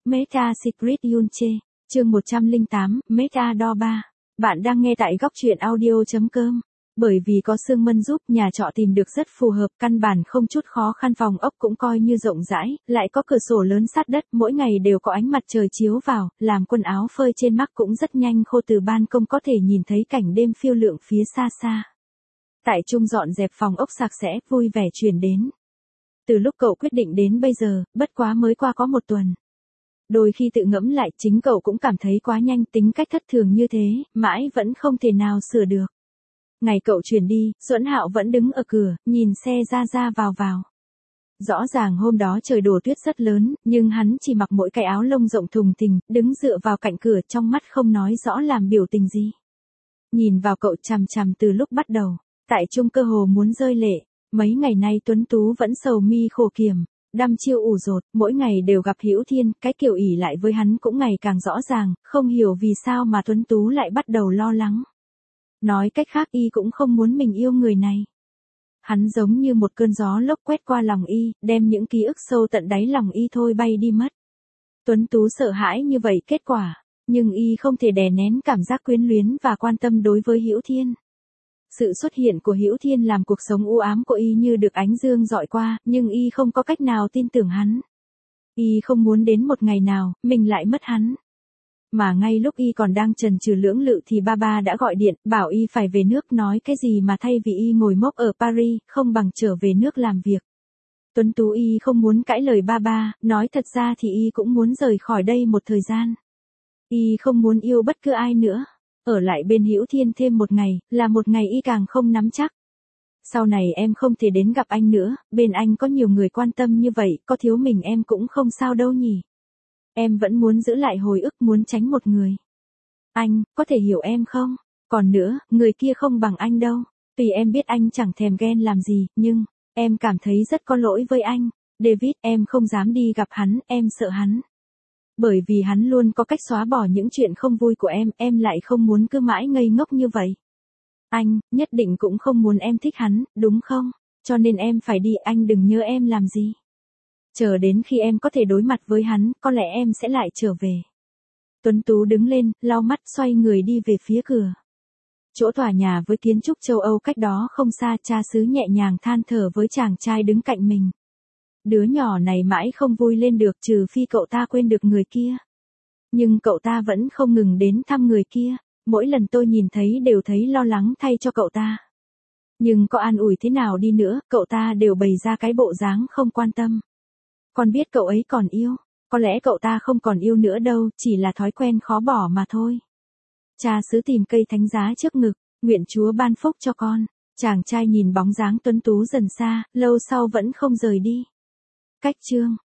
Meta Secret Yunche, chương 108, Meta Do 3. Bạn đang nghe tại góc truyện audio.com. Bởi vì có Sương Mân giúp, nhà trọ tìm được rất phù hợp, căn bản không chút khó khăn, phòng ốc cũng coi như rộng rãi, lại có cửa sổ lớn sát đất, mỗi ngày đều có ánh mặt trời chiếu vào, làm quần áo phơi trên mắc cũng rất nhanh khô, từ ban công có thể nhìn thấy cảnh đêm phiêu lượng phía xa xa. Tại Trung dọn dẹp phòng ốc sạch sẽ, vui vẻ truyền đến. Từ lúc cậu quyết định đến bây giờ, bất quá mới qua có một tuần. Đôi khi tự ngẫm lại, chính cậu cũng cảm thấy quá nhanh, tính cách thất thường như thế, mãi vẫn không thể nào sửa được. Ngày cậu chuyển đi, Duẫn Hạo vẫn đứng ở cửa, nhìn xe ra vào. Rõ ràng hôm đó trời đổ tuyết rất lớn, nhưng hắn chỉ mặc mỗi cái áo lông rộng thùng thình, đứng dựa vào cạnh cửa, trong mắt không nói rõ làm biểu tình gì. Nhìn vào cậu chằm chằm từ lúc bắt đầu, tại Trung cơ hồ muốn rơi lệ. Mấy ngày nay Tuấn Tú vẫn sầu mi khổ kiểm, đăm chiêu ủ rột, mỗi ngày đều gặp Hữu Thiên, cái kiểu ỷ lại với hắn cũng ngày càng rõ ràng, không hiểu vì sao mà Tuấn Tú lại bắt đầu lo lắng. Nói cách khác, y cũng không muốn mình yêu người này. Hắn giống như một cơn gió lốc quét qua lòng y, đem những ký ức sâu tận đáy lòng y thôi bay đi mất. Tuấn Tú sợ hãi như vậy kết quả, nhưng y không thể đè nén cảm giác quyến luyến và quan tâm đối với Hữu Thiên. Sự xuất hiện của Hữu Thiên làm cuộc sống u ám của y như được ánh dương dọi qua, nhưng y không có cách nào tin tưởng hắn. Y không muốn đến một ngày nào, mình lại mất hắn. Mà ngay lúc y còn đang chần chừ lưỡng lự thì ba đã gọi điện, bảo y phải về nước, nói cái gì mà thay vì y ngồi mốc ở Paris, không bằng trở về nước làm việc. Tuấn Tú y không muốn cãi lời ba, nói thật ra thì y cũng muốn rời khỏi đây một thời gian. Y không muốn yêu bất cứ ai nữa. Ở lại bên Hữu Thiên thêm một ngày, là một ngày y càng không nắm chắc. Sau này em không thể đến gặp anh nữa, bên anh có nhiều người quan tâm như vậy, có thiếu mình em cũng không sao đâu nhỉ. Em vẫn muốn giữ lại hồi ức, muốn tránh một người. Anh, có thể hiểu em không? Còn nữa, người kia không bằng anh đâu. Tuy em biết anh chẳng thèm ghen làm gì, nhưng, em cảm thấy rất có lỗi với anh. David, em không dám đi gặp hắn, em sợ hắn. Bởi vì hắn luôn có cách xóa bỏ những chuyện không vui của em lại không muốn cứ mãi ngây ngốc như vậy. Anh, nhất định cũng không muốn em thích hắn, đúng không? Cho nên em phải đi, anh đừng nhớ em làm gì. Chờ đến khi em có thể đối mặt với hắn, có lẽ em sẽ lại trở về. Tuấn Tú đứng lên, lau mắt, xoay người đi về phía cửa. Chỗ tòa nhà với kiến trúc châu Âu cách đó không xa, cha xứ nhẹ nhàng than thở với chàng trai đứng cạnh mình. Đứa nhỏ này mãi không vui lên được, trừ phi cậu ta quên được người kia. Nhưng cậu ta vẫn không ngừng đến thăm người kia, mỗi lần tôi nhìn thấy đều thấy lo lắng thay cho cậu ta. Nhưng có an ủi thế nào đi nữa, cậu ta đều bày ra cái bộ dáng không quan tâm. Con biết cậu ấy còn yêu, có lẽ cậu ta không còn yêu nữa đâu, chỉ là thói quen khó bỏ mà thôi. Cha xứ tìm cây thánh giá trước ngực, nguyện Chúa ban phúc cho con. Chàng trai nhìn bóng dáng Tuấn Tú dần xa, lâu sau vẫn không rời đi. Cách chương